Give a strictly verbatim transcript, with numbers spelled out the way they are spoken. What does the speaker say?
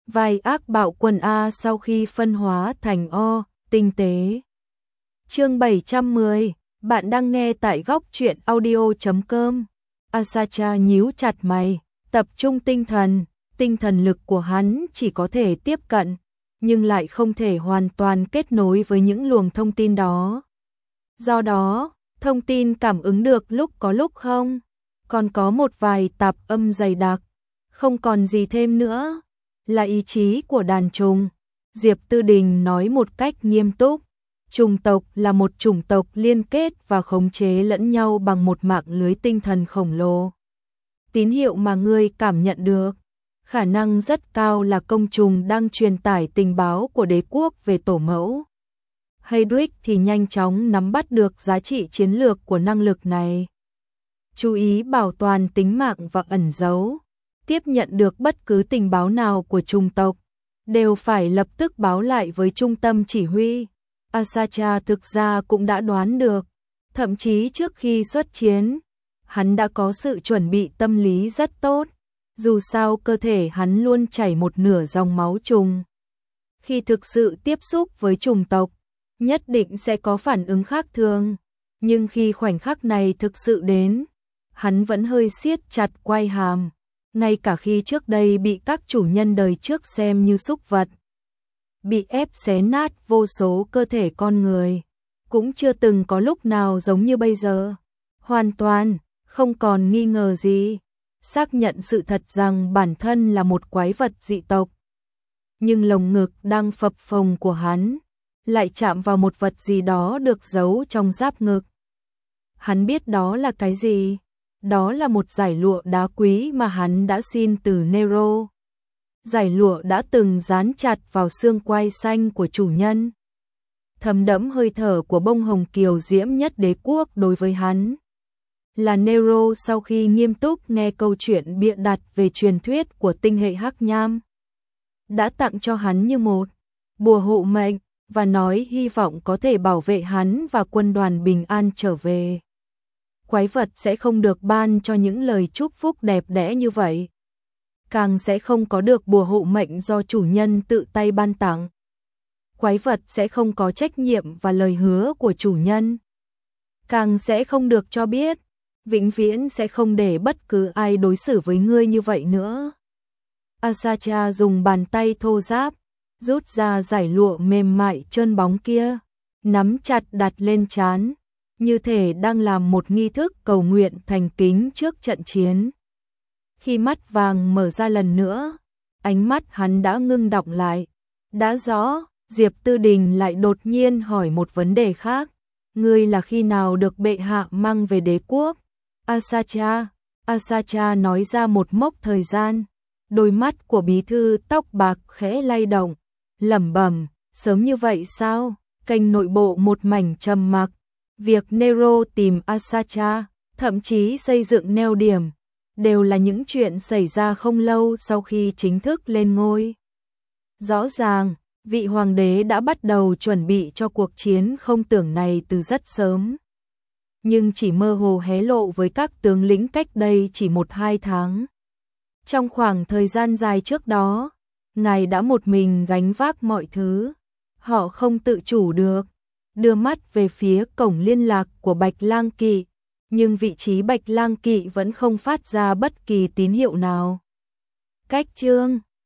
Vai ác bạo quân A sau khi phân hóa thành O, tinh tế. Chương bảy trăm mười, bạn đang nghe tại góc truyện audio chấm com. Asacha nhíu chặt mày, tập trung tinh thần, tinh thần lực của hắn chỉ có thể tiếp cận, nhưng lại không thể hoàn toàn kết nối với những luồng thông tin đó. Do đó, thông tin cảm ứng được lúc có lúc không, còn có một vài tạp âm dày đặc, không còn gì thêm nữa, là ý chí của đàn trùng. Diệp Tư Đình nói một cách nghiêm túc, trùng tộc là một chủng tộc liên kết và khống chế lẫn nhau bằng một mạng lưới tinh thần khổng lồ. Tín hiệu mà ngươi cảm nhận được, khả năng rất cao là công trùng đang truyền tải tình báo của đế quốc về tổ mẫu. Heydrich thì nhanh chóng nắm bắt được giá trị chiến lược của năng lực này. Chú ý bảo toàn tính mạng và ẩn giấu. Tiếp nhận được bất cứ tình báo nào của chủng tộc, đều phải lập tức báo lại với trung tâm chỉ huy. Asacha thực ra cũng đã đoán được, thậm chí trước khi xuất chiến, hắn đã có sự chuẩn bị tâm lý rất tốt, dù sao cơ thể hắn luôn chảy một nửa dòng máu trùng. Khi thực sự tiếp xúc với chủng tộc, nhất định sẽ có phản ứng khác thường, nhưng khi khoảnh khắc này thực sự đến, hắn vẫn hơi siết chặt quai hàm, ngay cả khi trước đây bị các chủ nhân đời trước xem như súc vật, bị ép xé nát vô số cơ thể con người, cũng chưa từng có lúc nào giống như bây giờ. Hoàn toàn, không còn nghi ngờ gì, xác nhận sự thật rằng bản thân là một quái vật dị tộc. Nhưng lồng ngực đang phập phồng của hắn lại chạm vào một vật gì đó được giấu trong giáp ngực. Hắn biết đó là cái gì? Đó là một dải lụa đá quý mà hắn đã xin từ Nero. Dải lụa đã từng dán chặt vào xương quai xanh của chủ nhân, thấm đẫm hơi thở của bông hồng kiều diễm nhất đế quốc đối với hắn. Là Nero sau khi nghiêm túc nghe câu chuyện bịa đặt về truyền thuyết của tinh hệ hắc nham, đã tặng cho hắn như một bùa hộ mệnh và nói hy vọng có thể bảo vệ hắn và quân đoàn bình an trở về. Quái vật sẽ không được ban cho những lời chúc phúc đẹp đẽ như vậy, càng sẽ không có được bùa hộ mệnh do chủ nhân tự tay ban tặng. Quái vật sẽ không có trách nhiệm và lời hứa của chủ nhân, càng sẽ không được cho biết vĩnh viễn sẽ không để bất cứ ai đối xử với ngươi như vậy nữa. Asacha dùng bàn tay thô ráp rút ra dải lụa mềm mại trơn bóng kia, nắm chặt đặt lên trán, như thể đang làm một nghi thức cầu nguyện thành kính trước trận chiến. Khi mắt vàng mở ra lần nữa, ánh mắt hắn đã ngưng đọng lại. Đã rõ, Diệp Tư Đình lại đột nhiên hỏi một vấn đề khác. Ngươi là khi nào được bệ hạ mang về đế quốc? Asacha, Asacha nói ra một mốc thời gian. Đôi mắt của bí thư tóc bạc khẽ lay động, lẩm bẩm, sớm như vậy sao? Kênh nội bộ một mảnh trầm mặc. Việc Nero tìm Asacha, thậm chí xây dựng neo điểm, đều là những chuyện xảy ra không lâu sau khi chính thức lên ngôi. Rõ ràng, vị hoàng đế đã bắt đầu chuẩn bị cho cuộc chiến không tưởng này từ rất sớm, nhưng chỉ mơ hồ hé lộ với các tướng lĩnh cách đây chỉ một hai tháng. Trong khoảng thời gian dài trước đó, ngài đã một mình gánh vác mọi thứ. Họ không tự chủ được đưa mắt về phía cổng liên lạc của Bạch Lang Kỵ, nhưng vị trí Bạch Lang Kỵ vẫn không phát ra bất kỳ tín hiệu nào. Cách chương